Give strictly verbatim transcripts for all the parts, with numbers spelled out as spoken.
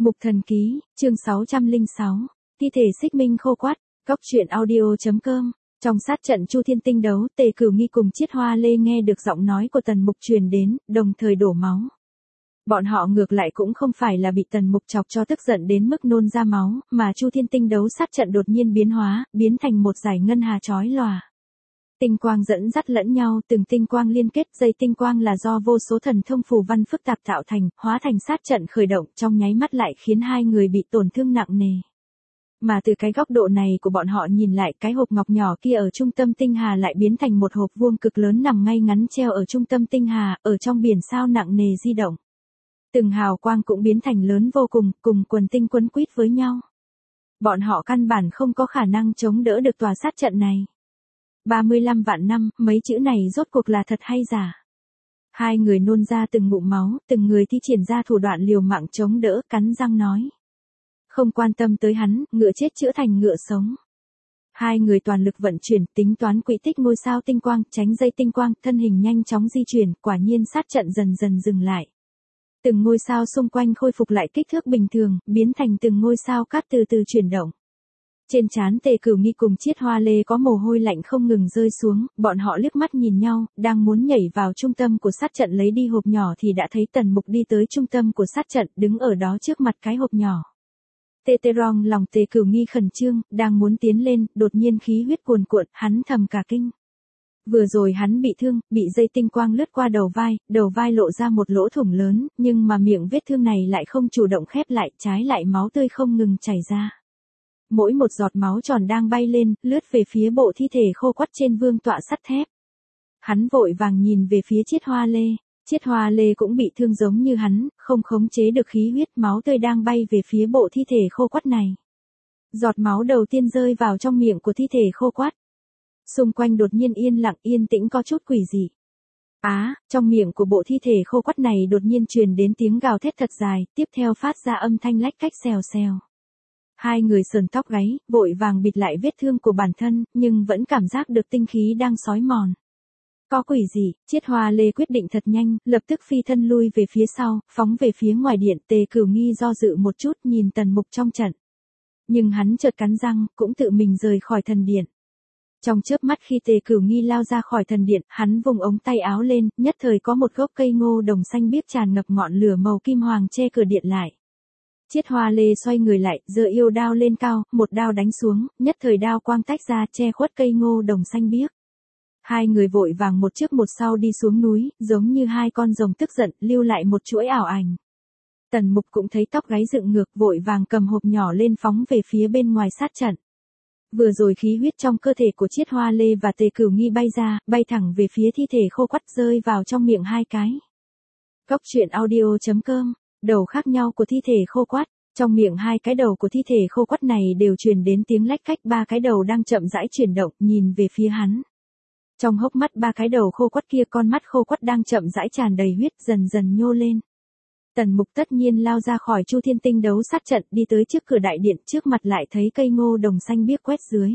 Mục Thần Ký, chương sáu trăm lẻ sáu, thi thể Xích Minh khô quắt, góc truyện audio.com. Trong sát trận Chu Thiên Tinh đấu, Tề Cửu Nghi cùng Chiết Hoa Lê nghe được giọng nói của Tần Mục truyền đến, đồng thời đổ máu. Bọn họ ngược lại cũng không phải là bị Tần Mục chọc cho tức giận đến mức nôn ra máu, mà Chu Thiên Tinh đấu sát trận đột nhiên biến hóa, biến thành một dải ngân hà chói lòa. Tinh quang dẫn dắt lẫn nhau, từng tinh quang liên kết, dây tinh quang là do vô số thần thông phù văn phức tạp tạo thành, hóa thành sát trận khởi động, trong nháy mắt lại khiến hai người bị tổn thương nặng nề. Mà từ cái góc độ này của bọn họ nhìn lại, cái hộp ngọc nhỏ kia ở trung tâm tinh hà lại biến thành một hộp vuông cực lớn nằm ngay ngắn treo ở trung tâm tinh hà, ở trong biển sao nặng nề di động. Từng hào quang cũng biến thành lớn vô cùng, cùng quần tinh quấn quýt với nhau. Bọn họ căn bản không có khả năng chống đỡ được tòa sát trận này. ba mươi lăm vạn năm, mấy chữ này rốt cuộc là thật hay giả? Hai người nôn ra từng ngụm máu, từng người thi triển ra thủ đoạn liều mạng chống đỡ, cắn răng nói. Không quan tâm tới hắn, ngựa chết chữa thành ngựa sống. Hai người toàn lực vận chuyển, tính toán quỹ tích ngôi sao tinh quang, tránh dây tinh quang, thân hình nhanh chóng di chuyển, quả nhiên sát trận dần dần dừng lại. Từng ngôi sao xung quanh khôi phục lại kích thước bình thường, biến thành từng ngôi sao cát từ từ chuyển động. Trên trán Tề Cửu Nghi cùng Chiết Hoa Lê có mồ hôi lạnh không ngừng rơi xuống, bọn họ liếc mắt nhìn nhau, đang muốn nhảy vào trung tâm của sát trận lấy đi hộp nhỏ thì đã thấy Tần Mục đi tới trung tâm của sát trận, đứng ở đó trước mặt cái hộp nhỏ. Tê tê rong, lòng Tề Cửu Nghi khẩn trương, đang muốn tiến lên, đột nhiên khí huyết cuồn cuộn, hắn thầm cả kinh. Vừa rồi hắn bị thương, bị dây tinh quang lướt qua đầu vai, đầu vai lộ ra một lỗ thủng lớn, nhưng mà miệng vết thương này lại không chủ động khép lại, trái lại máu tươi không ngừng chảy ra. Mỗi một giọt máu tròn đang bay lên, lướt về phía bộ thi thể khô quắt trên vương tọa sắt thép. Hắn vội vàng nhìn về phía Chiết Hoa Lê. Chiết Hoa Lê cũng bị thương giống như hắn, không khống chế được khí huyết, máu tươi đang bay về phía bộ thi thể khô quắt này. Giọt máu đầu tiên rơi vào trong miệng của thi thể khô quắt. Xung quanh đột nhiên yên lặng, yên tĩnh có chút quỷ dị. Á, à, trong miệng của bộ thi thể khô quắt này đột nhiên truyền đến tiếng gào thét thật dài, tiếp theo phát ra âm thanh lách cách xèo xèo. Hai người sờn tóc gáy, vội vàng bịt lại vết thương của bản thân, nhưng vẫn cảm giác được tinh khí đang xói mòn. Có quỷ gì? Chiết Hoa Lê quyết định thật nhanh, lập tức phi thân lui về phía sau, phóng về phía ngoài điện. Tề Cửu Nghi do dự một chút nhìn Tần Mục trong trận. Nhưng hắn chợt cắn răng, cũng tự mình rời khỏi thần điện. Trong chớp mắt khi Tề Cửu Nghi lao ra khỏi thần điện, hắn vùng ống tay áo lên, nhất thời có một gốc cây ngô đồng xanh biếc tràn ngập ngọn lửa màu kim hoàng che cửa điện lại. Chiết Hoa Lê xoay người lại, giơ yêu đao lên cao, một đao đánh xuống, nhất thời đao quang tách ra che khuất cây ngô đồng xanh biếc. Hai người vội vàng một trước một sau đi xuống núi, giống như hai con rồng tức giận, lưu lại một chuỗi ảo ảnh. Tần Mục cũng thấy tóc gáy dựng ngược, vội vàng cầm hộp nhỏ lên phóng về phía bên ngoài sát trận. Vừa rồi khí huyết trong cơ thể của Chiết Hoa Lê và Tề Cửu Nghi bay ra, bay thẳng về phía thi thể khô quắt, rơi vào trong miệng hai cái. Góc truyện audio.com. Đầu khác nhau của thi thể khô quắt, trong miệng hai cái đầu của thi thể khô quắt này đều truyền đến tiếng lách cách, ba cái đầu đang chậm rãi chuyển động, nhìn về phía hắn. Trong hốc mắt ba cái đầu khô quắt kia, con mắt khô quắt đang chậm rãi tràn đầy huyết, dần dần nhô lên. Tần Mục tất nhiên lao ra khỏi Chu Thiên Tinh đấu sát trận, đi tới trước cửa đại điện, trước mặt lại thấy cây ngô đồng xanh biếc quét dưới.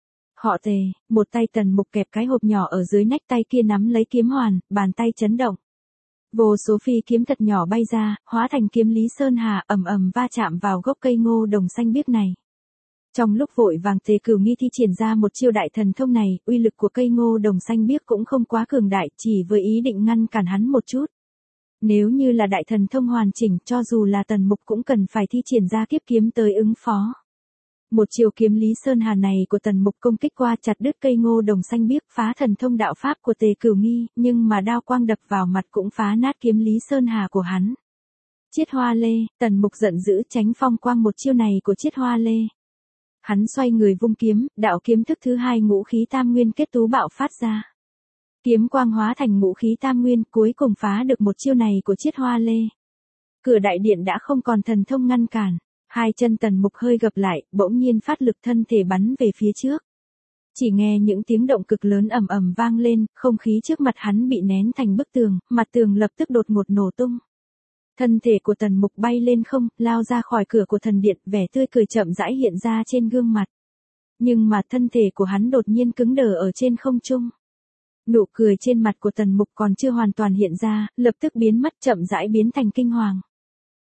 Họ Tề, một tay Tần Mục kẹp cái hộp nhỏ ở dưới nách, tay kia nắm lấy kiếm hoàn, bàn tay chấn động. Vô số phi kiếm thật nhỏ bay ra, hóa thành kiếm Lý Sơn Hà, ầm ầm va chạm vào gốc cây ngô đồng xanh biếc này. Trong lúc vội vàng Tề Cửu Nghi thi triển ra một chiêu đại thần thông này, uy lực của cây ngô đồng xanh biếc cũng không quá cường đại, chỉ với ý định ngăn cản hắn một chút. Nếu như là đại thần thông hoàn chỉnh, cho dù là Tần Mục cũng cần phải thi triển ra kiếp kiếm tới ứng phó. Một chiều kiếm Lý Sơn Hà này của Tần Mục công kích qua, chặt đứt cây ngô đồng xanh biếc, phá thần thông đạo pháp của Tề Cửu Nghi, nhưng mà đao quang đập vào mặt cũng phá nát kiếm Lý Sơn Hà của hắn. Chiết Hoa Lê, Tần Mục giận dữ tránh phong quang một chiêu này của Chiết Hoa Lê. Hắn xoay người vung kiếm, đạo kiếm thức thứ hai ngũ khí tam nguyên kết tú bạo phát ra. Kiếm quang hóa thành ngũ khí tam nguyên, cuối cùng phá được một chiêu này của Chiết Hoa Lê. Cửa đại điện đã không còn thần thông ngăn cản. Hai chân Tần Mục hơi gập lại, bỗng nhiên phát lực, thân thể bắn về phía trước. Chỉ nghe những tiếng động cực lớn ầm ầm vang lên, không khí trước mặt hắn bị nén thành bức tường, mặt tường lập tức đột ngột nổ tung. Thân thể của Tần Mục bay lên không, lao ra khỏi cửa của thần điện, vẻ tươi cười chậm rãi hiện ra trên gương mặt. Nhưng mà thân thể của hắn đột nhiên cứng đờ ở trên không trung. Nụ cười trên mặt của Tần Mục còn chưa hoàn toàn hiện ra, lập tức biến mất, chậm rãi biến thành kinh hoàng.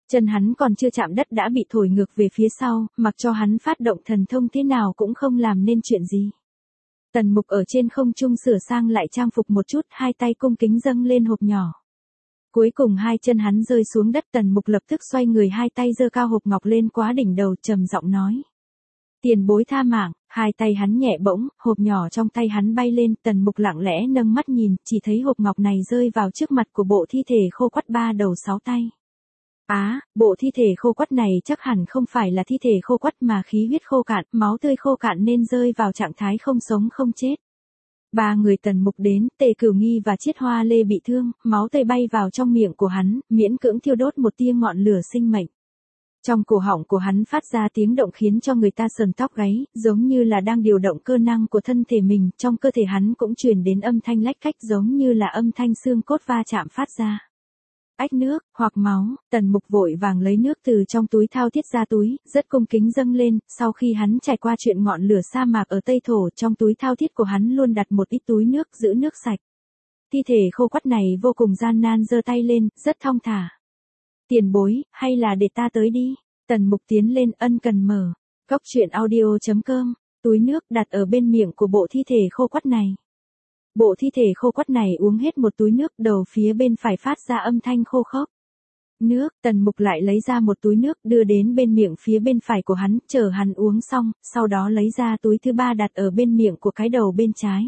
Chân hắn còn chưa chạm đất đã bị thổi ngược về phía sau, mặc cho hắn phát động thần thông thế nào cũng không làm nên chuyện gì. Tần Mục ở trên không trung sửa sang lại trang phục một chút, hai tay cung kính dâng lên hộp nhỏ. Cuối cùng hai chân hắn rơi xuống đất, Tần Mục lập tức xoay người, hai tay giơ cao hộp ngọc lên quá đỉnh đầu, trầm giọng nói. Tiền bối tha mạng. Hai tay hắn nhẹ bỗng, hộp nhỏ trong tay hắn bay lên, Tần Mục lặng lẽ nâng mắt nhìn, chỉ thấy hộp ngọc này rơi vào trước mặt của bộ thi thể khô quắt ba đầu sáu tay. Á, à, bộ thi thể khô quắt này chắc hẳn không phải là thi thể khô quắt mà khí huyết khô cạn, máu tươi khô cạn nên rơi vào trạng thái không sống không chết. Ba người Tần Mục đến, Tề Cửu Nghi và Chiết Hoa Lê bị thương, máu tươi bay vào trong miệng của hắn, miễn cưỡng thiêu đốt một tia ngọn lửa sinh mệnh. Trong cổ họng của hắn phát ra tiếng động khiến cho người ta sờn tóc gáy, giống như là đang điều động cơ năng của thân thể mình, trong cơ thể hắn cũng truyền đến âm thanh lách cách giống như là âm thanh xương cốt va chạm phát ra. Ách nước, hoặc máu, Tần Mục vội vàng lấy nước từ trong túi thao thiết ra túi, rất cung kính dâng lên, sau khi hắn trải qua chuyện ngọn lửa sa mạc ở Tây Thổ, trong túi thao thiết của hắn luôn đặt một ít túi nước giữ nước sạch. Thi thể khô quắt này vô cùng gian nan giơ tay lên, rất thong thả. Tiền bối, hay là để ta tới đi. Tần Mục tiến lên ân cần mở. Cốc truyện audio chấm com, túi nước đặt ở bên miệng của bộ thi thể khô quắt này. Bộ thi thể khô quắt này uống hết một túi nước, đầu phía bên phải phát ra âm thanh khô khốc. Nước, Tần Mục lại lấy ra một túi nước đưa đến bên miệng phía bên phải của hắn, chờ hắn uống xong, sau đó lấy ra túi thứ ba đặt ở bên miệng của cái đầu bên trái.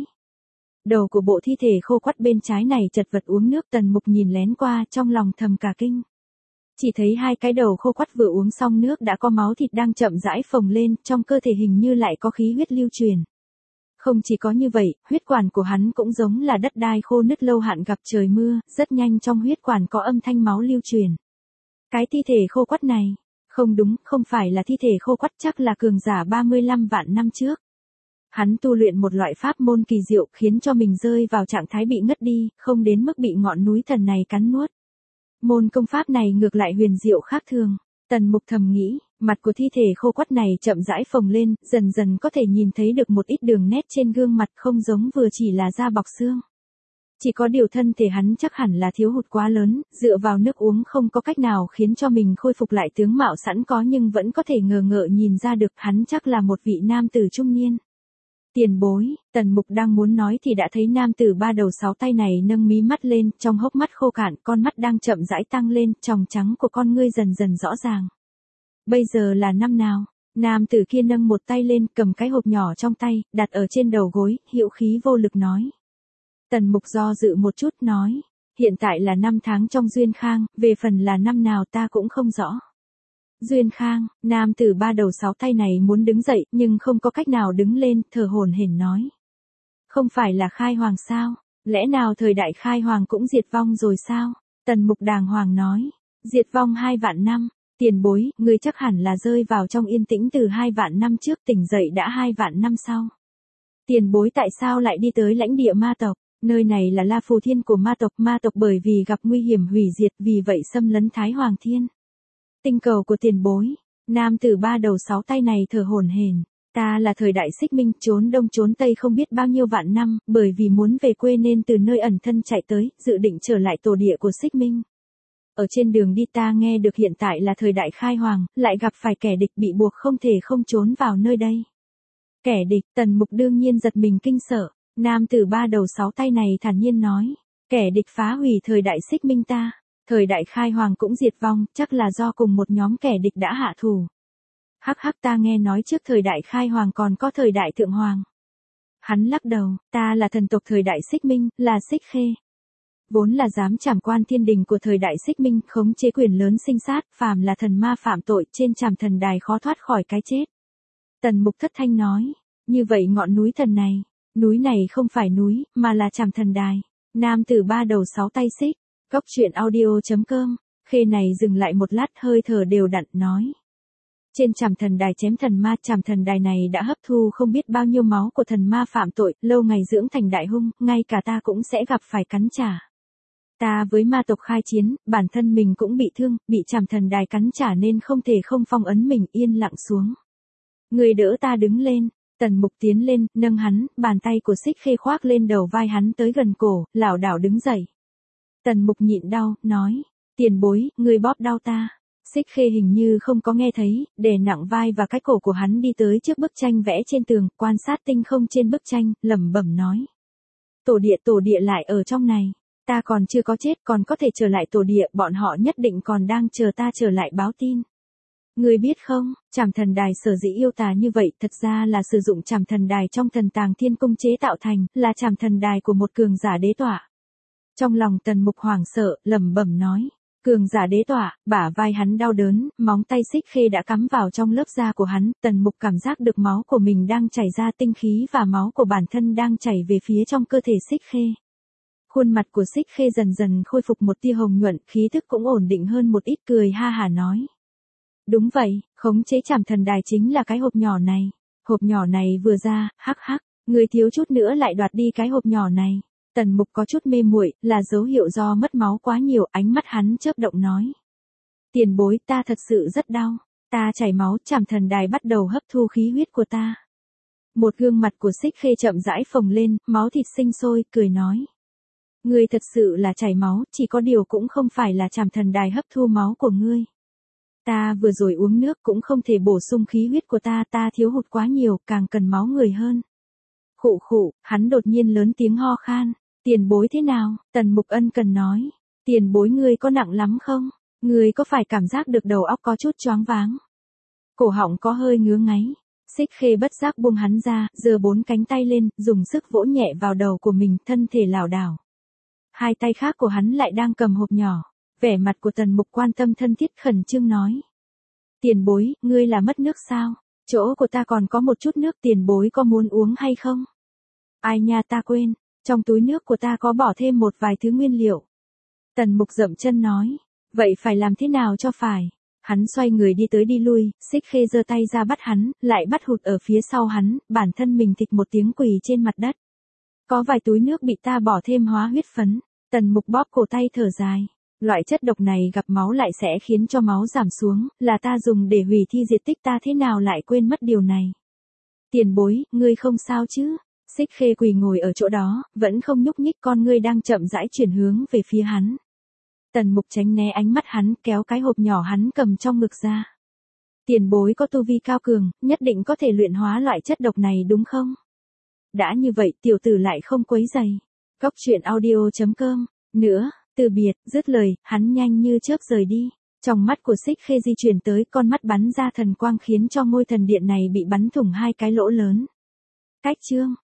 Đầu của bộ thi thể khô quắt bên trái này chật vật uống nước, Tần Mục nhìn lén qua, trong lòng thầm cả kinh. Chỉ thấy hai cái đầu khô quắt vừa uống xong nước đã có máu thịt đang chậm rãi phồng lên, trong cơ thể hình như lại có khí huyết lưu truyền. Không chỉ có như vậy, huyết quản của hắn cũng giống là đất đai khô nứt lâu hạn gặp trời mưa, rất nhanh trong huyết quản có âm thanh máu lưu truyền. Cái thi thể khô quắt này, không đúng, không phải là thi thể khô quắt, chắc là cường giả ba mươi lăm vạn năm trước. Hắn tu luyện một loại pháp môn kỳ diệu khiến cho mình rơi vào trạng thái bị ngất đi, không đến mức bị ngọn núi thần này cắn nuốt. Môn công pháp này ngược lại huyền diệu khác thường. Tần Mục thầm nghĩ, mặt của thi thể khô quắt này chậm rãi phồng lên, dần dần có thể nhìn thấy được một ít đường nét trên gương mặt, không giống vừa chỉ là da bọc xương. Chỉ có điều thân thể hắn chắc hẳn là thiếu hụt quá lớn, dựa vào nước uống không có cách nào khiến cho mình khôi phục lại tướng mạo sẵn có, nhưng vẫn có thể ngờ ngợ nhìn ra được hắn chắc là một vị nam tử trung niên. Tiền bối, Tần Mục đang muốn nói thì đã thấy nam tử ba đầu sáu tay này nâng mí mắt lên, trong hốc mắt khô cạn, con mắt đang chậm rãi tăng lên, tròng trắng của con ngươi dần dần rõ ràng. Bây giờ là năm nào? Nam tử kia nâng một tay lên, cầm cái hộp nhỏ trong tay, đặt ở trên đầu gối, hữu khí vô lực nói. Tần Mục do dự một chút nói, hiện tại là năm tháng trong Duyên Khang, về phần là năm nào ta cũng không rõ. Duyên Khang, nam tử ba đầu sáu tay này muốn đứng dậy, nhưng không có cách nào đứng lên, thở hổn hển nói. Không phải là khai hoàng sao? Lẽ nào thời đại khai hoàng cũng diệt vong rồi sao? Tần Mục đàng hoàng nói. Diệt vong hai vạn năm. Tiền bối, người chắc hẳn là rơi vào trong yên tĩnh từ hai vạn năm trước, tỉnh dậy đã hai vạn năm sau. Tiền bối tại sao lại đi tới lãnh địa ma tộc? Nơi này là La Phù Thiên của ma tộc, ma tộc bởi vì gặp nguy hiểm hủy diệt, vì vậy xâm lấn Thái Hoàng Thiên. Tinh cầu của tiền bối, nam tử ba đầu sáu tay này thở hổn hển. Ta là thời đại Xích Minh, trốn đông trốn tây không biết bao nhiêu vạn năm, bởi vì muốn về quê nên từ nơi ẩn thân chạy tới, dự định trở lại tổ địa của Xích Minh. Ở trên đường đi ta nghe được hiện tại là thời đại khai hoàng, lại gặp phải kẻ địch, bị buộc không thể không trốn vào nơi đây. Kẻ địch, Tần Mục đương nhiên giật mình kinh sợ, nam tử ba đầu sáu tay này thản nhiên nói, kẻ địch phá hủy thời đại Xích Minh ta. Thời đại khai hoàng cũng diệt vong, chắc là do cùng một nhóm kẻ địch đã hạ thủ. Hắc hắc, ta nghe nói trước thời đại khai hoàng còn có thời đại thượng hoàng. Hắn lắc đầu, ta là thần tộc thời đại Xích Minh, là Xích Khê. Vốn là giám trảm quan thiên đình của thời đại Xích Minh, khống chế quyền lớn sinh sát, phàm là thần ma phạm tội, trên trảm thần đài khó thoát khỏi cái chết. Tần Mục thất thanh nói, như vậy ngọn núi thần này, núi này không phải núi, mà là trảm thần đài. Nam tử ba đầu sáu tay xích. Cốc truyện audio chấm com, Khê này dừng lại một lát, hơi thở đều đặn, nói. Trên trảm thần đài chém thần ma, trảm thần đài này đã hấp thu không biết bao nhiêu máu của thần ma phạm tội, lâu ngày dưỡng thành đại hung, ngay cả ta cũng sẽ gặp phải cắn trả. Ta với ma tộc khai chiến, bản thân mình cũng bị thương, bị trảm thần đài cắn trả nên không thể không phong ấn mình, yên lặng xuống. Người đỡ ta đứng lên, Tần Mục tiến lên, nâng hắn, bàn tay của Xích Khê khoác lên đầu vai hắn tới gần cổ, lảo đảo đứng dậy. Tần Mục nhịn đau, nói, tiền bối, người bóp đau ta. Xích Khê hình như không có nghe thấy, đè nặng vai và cái cổ của hắn đi tới trước bức tranh vẽ trên tường, quan sát tinh không trên bức tranh, lẩm bẩm nói. Tổ địa tổ địa lại ở trong này. Ta còn chưa có chết, còn có thể trở lại tổ địa, bọn họ nhất định còn đang chờ ta trở lại báo tin. Ngươi biết không, Trảm Thần Đài sở dĩ yêu tà như vậy, thật ra là sử dụng Trảm Thần Đài trong Thần Tàng Thiên Cung chế tạo thành, là Trảm Thần Đài của một cường giả đế tọa. Trong lòng Tần Mục hoảng sợ, lẩm bẩm nói, cường giả đế tọa, bả vai hắn đau đớn, móng tay Xích Khê đã cắm vào trong lớp da của hắn, Tần Mục cảm giác được máu của mình đang chảy ra, tinh khí và máu của bản thân đang chảy về phía trong cơ thể Xích Khê. Khuôn mặt của Xích Khê dần dần khôi phục một tia hồng nhuận, khí thức cũng ổn định hơn một ít, cười ha hả nói. Đúng vậy, khống chế Trảm Thần Đài chính là cái hộp nhỏ này. Hộp nhỏ này vừa ra, hắc hắc, người thiếu chút nữa lại đoạt đi cái hộp nhỏ này. Tần Mục có chút mê muội, là dấu hiệu do mất máu quá nhiều, ánh mắt hắn chớp động nói. Tiền bối, ta thật sự rất đau, ta chảy máu, Trảm Thần Đài bắt đầu hấp thu khí huyết của ta. Một gương mặt của Xích Khê chậm rãi phồng lên, máu thịt sinh sôi, cười nói. Ngươi thật sự là chảy máu, chỉ có điều cũng không phải là Trảm Thần Đài hấp thu máu của ngươi. Ta vừa rồi uống nước cũng không thể bổ sung khí huyết của ta, ta thiếu hụt quá nhiều, càng cần máu người hơn. Khụ khụ, hắn đột nhiên lớn tiếng ho khan. Tiền bối thế nào? Tần Mục ân cần nói. Tiền bối ngươi có nặng lắm không? Ngươi có phải cảm giác được đầu óc có chút choáng váng? Cổ họng có hơi ngứa ngáy. Xích Khê bất giác buông hắn ra, giơ bốn cánh tay lên, dùng sức vỗ nhẹ vào đầu của mình, thân thể lảo đảo. Hai tay khác của hắn lại đang cầm hộp nhỏ. Vẻ mặt của Tần Mục quan tâm thân thiết, khẩn trương nói. Tiền bối, ngươi là mất nước sao? Chỗ của ta còn có một chút nước, tiền bối có muốn uống hay không? Ai nha, ta quên, trong túi nước của ta có bỏ thêm một vài thứ nguyên liệu. Tần Mục dậm chân nói. Vậy phải làm thế nào cho phải? Hắn xoay người đi tới đi lui, Xích Khê giơ tay ra bắt hắn, lại bắt hụt ở phía sau hắn, bản thân mình thịch một tiếng quỳ trên mặt đất. Có vài túi nước bị ta bỏ thêm hóa huyết phấn. Tần Mục bóp cổ tay thở dài. Loại chất độc này gặp máu lại sẽ khiến cho máu giảm xuống, là ta dùng để hủy thi diệt tích, ta thế nào lại quên mất điều này. Tiền bối, ngươi không sao chứ? Xích Khê quỳ ngồi ở chỗ đó, vẫn không nhúc nhích, con ngươi đang chậm rãi chuyển hướng về phía hắn. Tần Mục tránh né ánh mắt hắn, kéo cái hộp nhỏ hắn cầm trong ngực ra. Tiền bối có tu vi cao cường, nhất định có thể luyện hóa loại chất độc này đúng không? Đã như vậy, tiểu tử lại không quấy rầy. Góc truyện audio chấm com. Nữa, từ biệt, dứt lời, hắn nhanh như chớp rời đi. Trong mắt của Xích Khê di chuyển tới, con mắt bắn ra thần quang khiến cho ngôi thần điện này bị bắn thủng hai cái lỗ lớn. Cách chương